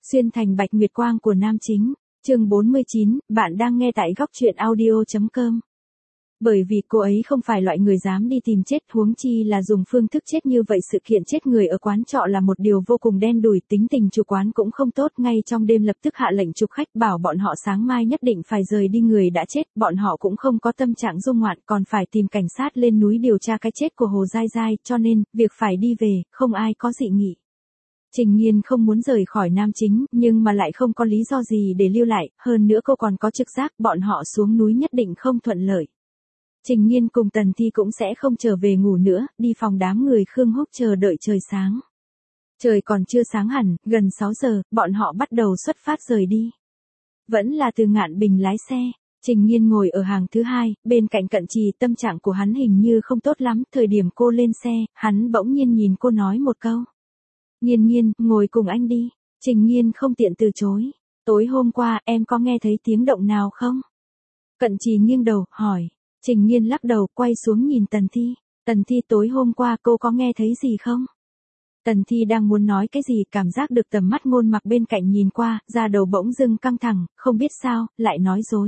Xuyên thành bạch nguyệt quang của nam chính, chương 49, bạn đang nghe tại góc truyện audio.com. Bởi vì cô ấy không phải loại người dám đi tìm chết, huống chi là dùng phương thức chết như vậy. Sự kiện chết người ở quán trọ là một điều vô cùng đen đủi, tính tình chủ quán cũng không tốt, ngay trong đêm lập tức hạ lệnh chụp khách, bảo bọn họ sáng mai nhất định phải rời đi. Người đã chết, bọn họ cũng không có tâm trạng dung ngoạn, còn phải tìm cảnh sát lên núi điều tra cái chết của Hồ Giai Giai, cho nên, việc phải đi về, không ai có dị nghị. Trình Nhiên không muốn rời khỏi nam chính, nhưng mà lại không có lý do gì để lưu lại, hơn nữa cô còn có trực giác bọn họ xuống núi nhất định không thuận lợi. Trình Nhiên cùng Tần Thi cũng sẽ không trở về ngủ nữa, đi phòng đám người Khương Húc chờ đợi trời sáng. Trời còn chưa sáng hẳn, gần 6 giờ, bọn họ bắt đầu xuất phát rời đi. Vẫn là Từ Ngạn Bình lái xe. Trình Nhiên ngồi ở hàng thứ hai, bên cạnh Cận Trì. Tâm trạng của hắn hình như không tốt lắm. Thời điểm cô lên xe, hắn bỗng nhiên nhìn cô nói một câu. Nhiên Nhiên, ngồi cùng anh đi. Trình Nhiên không tiện từ chối. Tối hôm qua, em có nghe thấy tiếng động nào không? Cận Trì nghiêng đầu, hỏi. Trình Nhiên lắc đầu, quay xuống nhìn Tần Thi. Tần Thi, tối hôm qua cô có nghe thấy gì không? Tần Thi đang muốn nói cái gì, cảm giác được tầm mắt Ngôn Mặc bên cạnh nhìn qua, da đầu bỗng dưng căng thẳng, không biết sao, lại nói dối.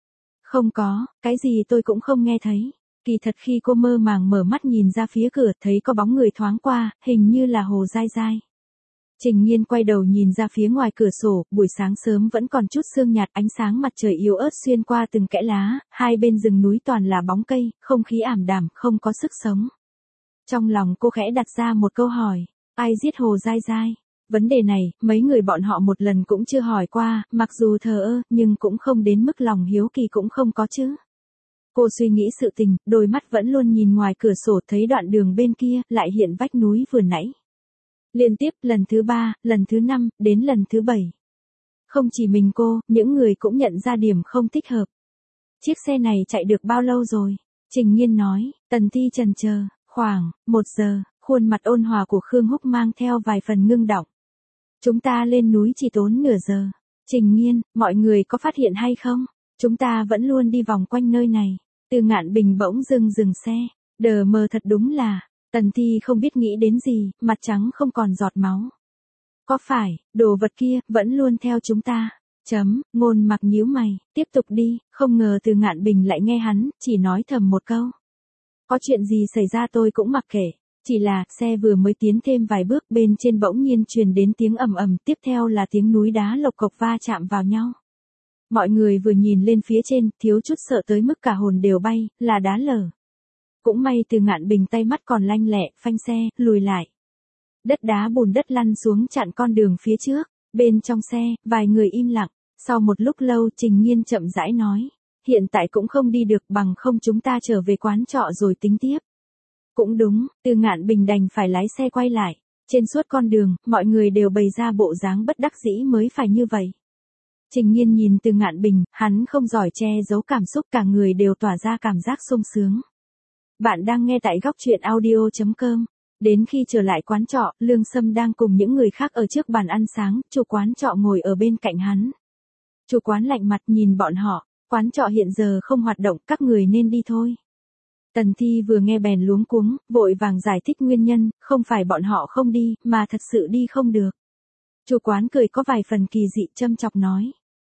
Không có, cái gì tôi cũng không nghe thấy. Kỳ thật khi cô mơ màng mở mắt nhìn ra phía cửa, thấy có bóng người thoáng qua, hình như là Hồ Giai Giai. Trình Nhiên quay đầu nhìn ra phía ngoài cửa sổ, buổi sáng sớm vẫn còn chút sương nhạt, ánh sáng mặt trời yếu ớt xuyên qua từng kẽ lá, hai bên rừng núi toàn là bóng cây, không khí ảm đạm, không có sức sống. Trong lòng cô khẽ đặt ra một câu hỏi, ai giết Hồ Giai Giai? Vấn đề này, mấy người bọn họ một lần cũng chưa hỏi qua, mặc dù thờ ơ, nhưng cũng không đến mức lòng hiếu kỳ cũng không có chứ. Cô suy nghĩ sự tình, đôi mắt vẫn luôn nhìn ngoài cửa sổ, thấy đoạn đường bên kia, lại hiện vách núi vừa nãy. Liên tiếp, lần thứ 3, lần thứ 5, đến lần thứ 7. Không chỉ mình cô, những người cũng nhận ra điểm không thích hợp. Chiếc xe này chạy được bao lâu rồi? Trình Nhiên nói. Tần Thi chần chờ, khoảng 1 giờ, khuôn mặt ôn hòa của Khương Húc mang theo vài phần ngưng đọng. Chúng ta lên núi chỉ tốn nửa giờ. Trình Nhiên, mọi người có phát hiện hay không? Chúng ta vẫn luôn đi vòng quanh nơi này. Từ Ngạn Bình bỗng dưng dừng xe. Đờ mờ thật đúng là. Tần Thi không biết nghĩ đến gì, mặt trắng không còn giọt máu. Có phải, đồ vật kia, vẫn luôn theo chúng ta. Ngôn Mặc nhíu mày, tiếp tục đi, không ngờ Từ Ngạn Bình lại nghe hắn, chỉ nói thầm một câu. Có chuyện gì xảy ra tôi cũng mặc kệ. Chỉ là, xe vừa mới tiến thêm vài bước, bên trên bỗng nhiên truyền đến tiếng ầm ầm, tiếp theo là tiếng núi đá lộc cộc va chạm vào nhau. Mọi người vừa nhìn lên phía trên, thiếu chút sợ tới mức cả hồn đều bay, là đá lở. Cũng may Từ Ngạn Bình tay mắt còn lanh lẹ, phanh xe, lùi lại. Đất đá bùn đất lăn xuống chặn con đường phía trước. Bên trong xe, vài người im lặng. Sau một lúc lâu, Trình Nhiên chậm rãi nói. Hiện tại cũng không đi được, bằng không chúng ta trở về quán trọ rồi tính tiếp. Cũng đúng, Từ Ngạn Bình đành phải lái xe quay lại. Trên suốt con đường, mọi người đều bày ra bộ dáng bất đắc dĩ mới phải như vậy. Trình Nhiên nhìn Từ Ngạn Bình, hắn không giỏi che giấu cảm xúc, cả người đều tỏa ra cảm giác sung sướng. Bạn đang nghe tại góc truyện audio.com. Đến khi trở lại quán trọ, Lương Sâm đang cùng những người khác ở trước bàn ăn sáng, chủ quán trọ ngồi ở bên cạnh hắn. Chủ quán lạnh mặt nhìn bọn họ, quán trọ hiện giờ không hoạt động, các người nên đi thôi. Tần Thi vừa nghe bèn luống cuống, vội vàng giải thích nguyên nhân, không phải bọn họ không đi, mà thật sự đi không được. Chủ quán cười có vài phần kỳ dị, châm chọc nói.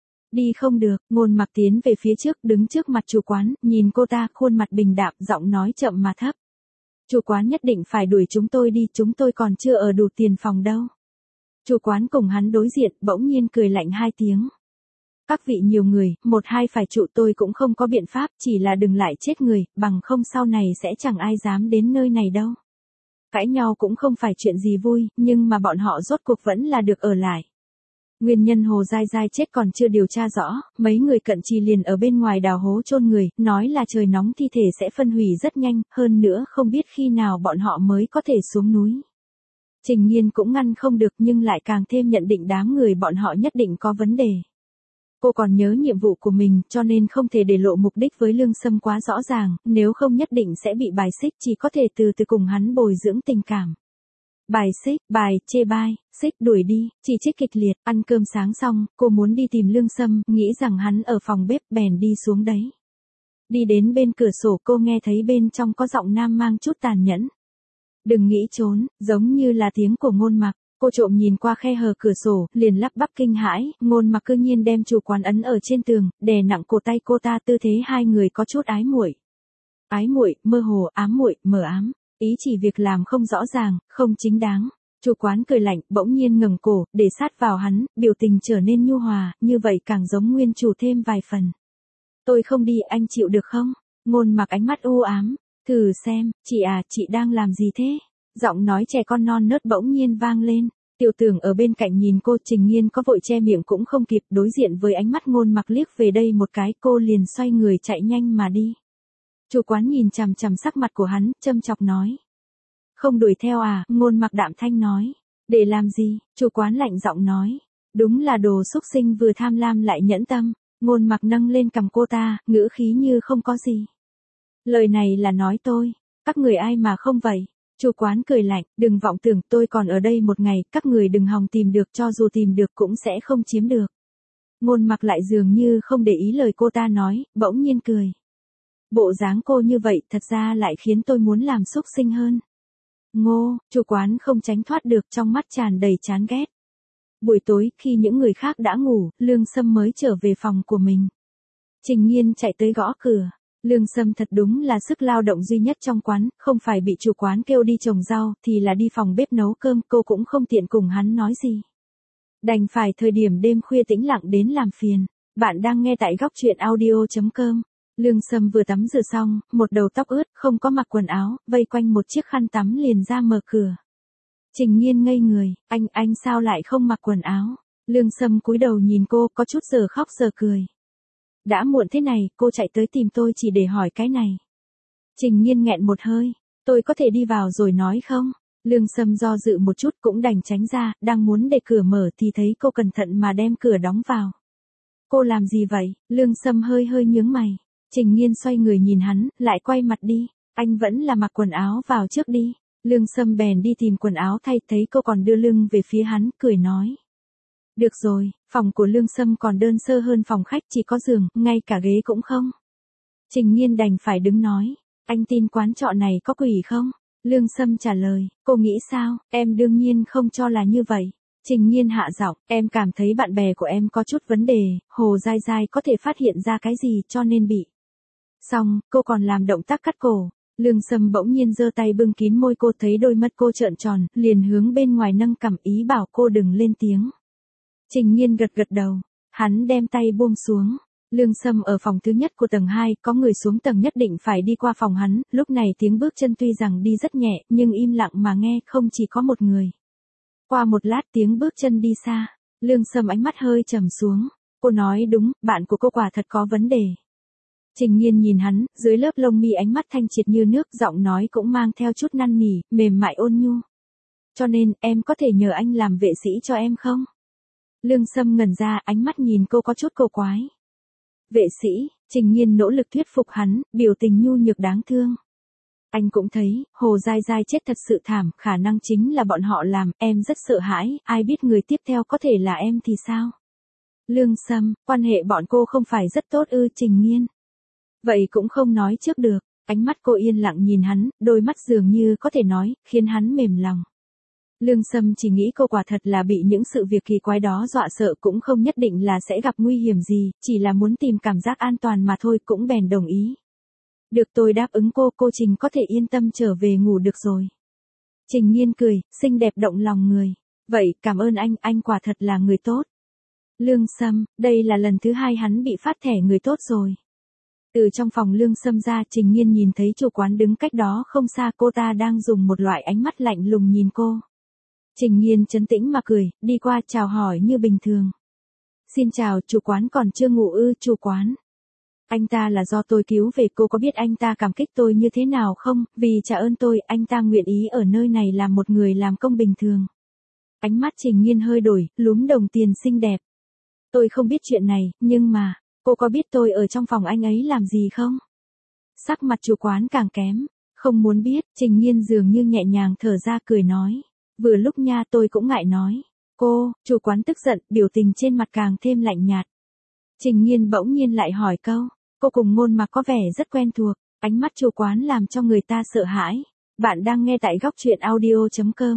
Đi không được, Ngôn Mặc tiến về phía trước, đứng trước mặt chủ quán, nhìn cô ta, khuôn mặt bình đạm, giọng nói chậm mà thấp. Chủ quán nhất định phải đuổi chúng tôi đi, chúng tôi còn chưa ở đủ tiền phòng đâu. Chủ quán cùng hắn đối diện, bỗng nhiên cười lạnh 2 tiếng. Các vị nhiều người, 1-2 phải trụ, tôi cũng không có biện pháp, chỉ là đừng lại chết người, bằng không sau này sẽ chẳng ai dám đến nơi này đâu. Cãi nhau cũng không phải chuyện gì vui, nhưng mà bọn họ rốt cuộc vẫn là được ở lại. Nguyên nhân Hồ Giai Giai chết còn chưa điều tra rõ, mấy người Cận Trì liền ở bên ngoài đào hố chôn người, nói là trời nóng thi thể sẽ phân hủy rất nhanh, hơn nữa không biết khi nào bọn họ mới có thể xuống núi. Trình Nhiên cũng ngăn không được nhưng lại càng thêm nhận định đám người bọn họ nhất định có vấn đề. Cô còn nhớ nhiệm vụ của mình, cho nên không thể để lộ mục đích với Lương Sâm quá rõ ràng, nếu không nhất định sẽ bị bài xích, chỉ có thể từ từ cùng hắn bồi dưỡng tình cảm. Bài xích, bài, chê bai, xích, đuổi đi, chỉ trích kịch liệt. Ăn cơm sáng xong, cô muốn đi tìm Lương Sâm, nghĩ rằng hắn ở phòng bếp, bèn đi xuống đấy. Đi đến bên cửa sổ, cô nghe thấy bên trong có giọng nam mang chút tàn nhẫn. Đừng nghĩ trốn, giống như là tiếng của Ngôn Mặc. Cô trộm nhìn qua khe hở cửa sổ, liền lắp bắp kinh hãi, Ngôn Mặc cư nhiên đem chủ quán ấn ở trên tường, đè nặng cổ tay cô ta, tư thế hai người có chút ái muội. Ái muội, mơ hồ, ám muội, mờ ám, ý chỉ việc làm không rõ ràng, không chính đáng. Chủ quán cười lạnh, bỗng nhiên ngẩng cổ, để sát vào hắn, biểu tình trở nên nhu hòa, như vậy càng giống nguyên chủ thêm vài phần. Tôi không đi, anh chịu được không? Ngôn Mặc ánh mắt u ám, thử xem, chị đang làm gì thế? Giọng nói trẻ con non nớt bỗng nhiên vang lên. Tiểu Tưởng ở bên cạnh nhìn cô, Trình Nhiên có vội che miệng cũng không kịp, đối diện với ánh mắt Ngôn Mặc liếc về đây một cái, cô liền xoay người chạy nhanh mà đi. Chủ quán nhìn chằm chằm sắc mặt của hắn, châm chọc nói. Không đuổi theo à? Ngôn Mặc đạm thanh nói. Để làm gì? Chủ quán lạnh giọng nói. Đúng là đồ xúc sinh, vừa tham lam lại nhẫn tâm. Ngôn Mặc nâng lên cằm cô ta, ngữ khí như không có gì. Lời này là nói tôi. Các người ai mà không vậy? Chủ quán cười lạnh, đừng vọng tưởng, tôi còn ở đây một ngày, các người đừng hòng tìm được, cho dù tìm được cũng sẽ không chiếm được. Ngôn Mặc lại dường như không để ý lời cô ta nói, bỗng nhiên cười. Bộ dáng cô như vậy thật ra lại khiến tôi muốn làm xúc sinh hơn. Ngô, chủ quán không tránh thoát được, trong mắt tràn đầy chán ghét. Buổi tối, khi những người khác đã ngủ, Lương Sâm mới trở về phòng của mình. Trình Nhiên chạy tới gõ cửa. Lương Sâm thật đúng là sức lao động duy nhất trong quán, không phải bị chủ quán kêu đi trồng rau, thì là đi phòng bếp nấu cơm, cô cũng không tiện cùng hắn nói gì. Đành phải thời điểm đêm khuya tĩnh lặng đến làm phiền. Bạn đang nghe tại góc truyện audio.com. Lương Sâm vừa tắm rửa xong, một đầu tóc ướt, không có mặc quần áo, vây quanh một chiếc khăn tắm liền ra mở cửa. Trình Nhiên ngây người, anh sao lại không mặc quần áo? Lương Sâm cúi đầu nhìn cô, có chút giờ khóc giờ cười. Đã muộn thế này, cô chạy tới tìm tôi chỉ để hỏi cái này. Trình Nhiên nghẹn một hơi, tôi có thể đi vào rồi nói không? Lương Sâm do dự một chút cũng đành tránh ra, đang muốn để cửa mở thì thấy cô cẩn thận mà đem cửa đóng vào. Cô làm gì vậy? Lương Sâm hơi nhướng mày. Trình Nhiên xoay người nhìn hắn, lại quay mặt đi. Anh vẫn là mặc quần áo vào trước đi. Lương Sâm bèn đi tìm quần áo thay, thấy cô còn đưa lưng về phía hắn, cười nói. Được rồi, phòng của Lương Sâm còn đơn sơ hơn phòng khách, chỉ có giường, ngay cả ghế cũng không. Trình Nhiên đành phải đứng nói. Anh tin quán trọ này có quỷ không? Lương Sâm trả lời, cô nghĩ sao? Em đương nhiên không cho là như vậy. Trình Nhiên hạ giọng, em cảm thấy bạn bè của em có chút vấn đề, Hồ Giai Giai có thể phát hiện ra cái gì cho nên bị. Xong, cô còn làm động tác cắt cổ. Lương Sâm bỗng nhiên giơ tay bưng kín môi cô, thấy đôi mắt cô trợn tròn, liền hướng bên ngoài nâng cằm, ý bảo cô đừng lên tiếng. Trình Nhiên gật đầu, hắn đem tay buông xuống. Lương Sâm ở phòng thứ nhất của tầng 2, có người xuống tầng nhất định phải đi qua phòng hắn, lúc này tiếng bước chân tuy rằng đi rất nhẹ, nhưng im lặng mà nghe, không chỉ có một người. Qua một lát tiếng bước chân đi xa, Lương Sâm ánh mắt hơi trầm xuống. Cô nói đúng, bạn của cô quả thật có vấn đề. Trình Nhiên nhìn hắn, dưới lớp lông mi ánh mắt thanh triệt như nước, giọng nói cũng mang theo chút năn nỉ, mềm mại ôn nhu. Cho nên, em có thể nhờ anh làm vệ sĩ cho em không? Lương Sâm ngẩn ra, ánh mắt nhìn cô có chút cổ quái. Vệ sĩ, Trình Nhiên nỗ lực thuyết phục hắn, biểu tình nhu nhược đáng thương. Anh cũng thấy, Hồ Giai Giai chết thật sự thảm, khả năng chính là bọn họ làm, em rất sợ hãi, ai biết người tiếp theo có thể là em thì sao? Lương Sâm, quan hệ bọn cô không phải rất tốt ư? Trình Nhiên. Vậy cũng không nói trước được. Ánh mắt cô yên lặng nhìn hắn, đôi mắt dường như có thể nói, khiến hắn mềm lòng. Lương Sâm chỉ nghĩ cô quả thật là bị những sự việc kỳ quái đó dọa sợ, cũng không nhất định là sẽ gặp nguy hiểm gì, chỉ là muốn tìm cảm giác an toàn mà thôi, cũng bèn đồng ý. Được, tôi đáp ứng cô Trình có thể yên tâm trở về ngủ được rồi. Trình Nhiên cười, xinh đẹp động lòng người. Vậy, cảm ơn anh quả thật là người tốt. Lương Sâm, đây là lần thứ 2 hắn bị phát thẻ người tốt rồi. Từ trong phòng Lương Sâm ra, Trình Nhiên nhìn thấy chủ quán đứng cách đó không xa, cô ta đang dùng một loại ánh mắt lạnh lùng nhìn cô. Trình Nhiên trấn tĩnh mà cười, đi qua chào hỏi như bình thường. Xin chào, chủ quán còn chưa ngủ ư? Chủ quán. Anh ta là do tôi cứu về, cô có biết anh ta cảm kích tôi như thế nào không? Vì trả ơn tôi, anh ta nguyện ý ở nơi này làm một người làm công bình thường. Ánh mắt Trình Nhiên hơi đổi, lúm đồng tiền xinh đẹp. Tôi không biết chuyện này, nhưng mà, cô có biết tôi ở trong phòng anh ấy làm gì không? Sắc mặt chủ quán càng kém. Không muốn biết, Trình Nhiên dường như nhẹ nhàng thở ra cười nói. Vừa lúc nha, tôi cũng ngại nói. Cô, chủ quán tức giận, biểu tình trên mặt càng thêm lạnh nhạt. Trình Nhiên bỗng nhiên lại hỏi câu. Cô cùng Ngôn Mặc có vẻ rất quen thuộc. Ánh mắt chủ quán làm cho người ta sợ hãi. Bạn đang nghe tại góc truyện audio.com.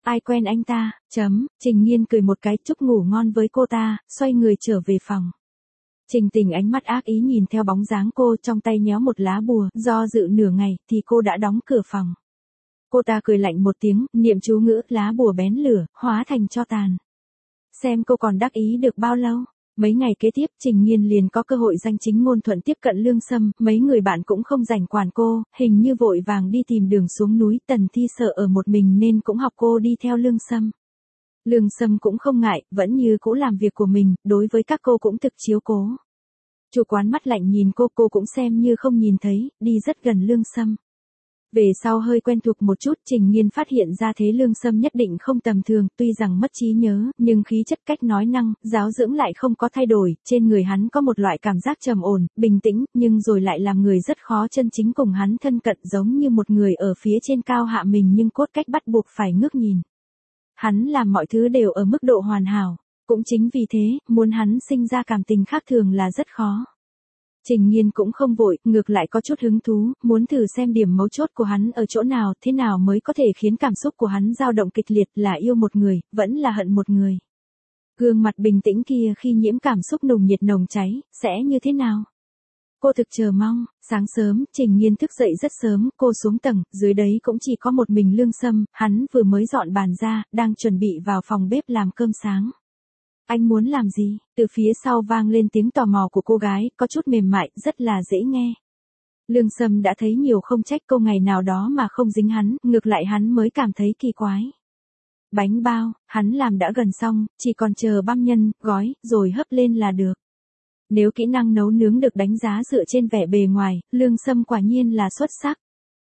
Ai quen anh ta, Trình Nhiên cười một cái chúc ngủ ngon với cô ta, xoay người trở về phòng. Trình Tình ánh mắt ác ý nhìn theo bóng dáng cô, trong tay nhéo một lá bùa, do dự nửa ngày, thì cô đã đóng cửa phòng. Cô ta cười lạnh một tiếng, niệm chú ngữ, lá bùa bén lửa, hóa thành tro tàn. Xem cô còn đắc ý được bao lâu. Mấy ngày kế tiếp, Trình Nhiên liền có cơ hội danh chính ngôn thuận tiếp cận Lương Sâm, mấy người bạn cũng không rảnh quản cô, hình như vội vàng đi tìm đường xuống núi, Tần Thi sợ ở một mình nên cũng học cô đi theo Lương Sâm. Lương Sâm cũng không ngại, vẫn như cũ làm việc của mình, đối với các cô cũng thực chiếu cố. Chủ quán mắt lạnh nhìn cô cũng xem như không nhìn thấy, đi rất gần Lương Sâm. Về sau hơi quen thuộc một chút, Trình Nhiên phát hiện ra thế Lương Sâm nhất định không tầm thường, tuy rằng mất trí nhớ, nhưng khí chất cách nói năng, giáo dưỡng lại không có thay đổi, trên người hắn có một loại cảm giác trầm ổn, bình tĩnh, nhưng rồi lại làm người rất khó chân chính cùng hắn thân cận, giống như một người ở phía trên cao hạ mình nhưng cốt cách bắt buộc phải ngước nhìn. Hắn làm mọi thứ đều ở mức độ hoàn hảo, cũng chính vì thế, muốn hắn sinh ra cảm tình khác thường là rất khó. Trình Nhiên cũng không vội, ngược lại có chút hứng thú, muốn thử xem điểm mấu chốt của hắn ở chỗ nào, thế nào mới có thể khiến cảm xúc của hắn dao động kịch liệt, là yêu một người, vẫn là hận một người. Gương mặt bình tĩnh kia khi nhiễm cảm xúc nồng nhiệt nồng cháy, sẽ như thế nào? Cô thực chờ mong. Sáng sớm, Trình Nhiên thức dậy rất sớm, cô xuống tầng, dưới đấy cũng chỉ có một mình Lương Sâm, hắn vừa mới dọn bàn ra, đang chuẩn bị vào phòng bếp làm cơm sáng. Anh muốn làm gì? Từ phía sau vang lên tiếng tò mò của cô gái, có chút mềm mại, rất là dễ nghe. Lương Sâm đã thấy nhiều không trách cô ngày nào đó mà không dính hắn, ngược lại hắn mới cảm thấy kỳ quái. Bánh bao, hắn làm đã gần xong, chỉ còn chờ băm nhân, gói, rồi hấp lên là được. Nếu kỹ năng nấu nướng được đánh giá dựa trên vẻ bề ngoài, Lương Sâm quả nhiên là xuất sắc.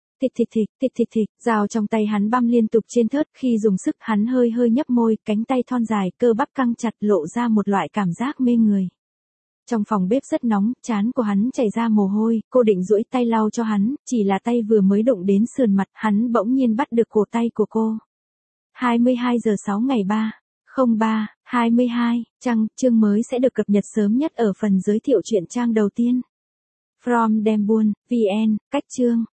Thịt, dao trong tay hắn băm liên tục trên thớt, khi dùng sức hắn hơi nhấp môi, cánh tay thon dài, cơ bắp căng chặt lộ ra một loại cảm giác mê người. Trong phòng bếp rất nóng, trán của hắn chảy ra mồ hôi, cô định duỗi tay lau cho hắn, chỉ là tay vừa mới đụng đến sườn mặt, hắn bỗng nhiên bắt được cổ tay của cô. 22 giờ 6 ngày 3/03/22, chương mới sẽ được cập nhật sớm nhất ở phần giới thiệu truyện trang đầu tiên. From Dembuôn, VN, cách chương.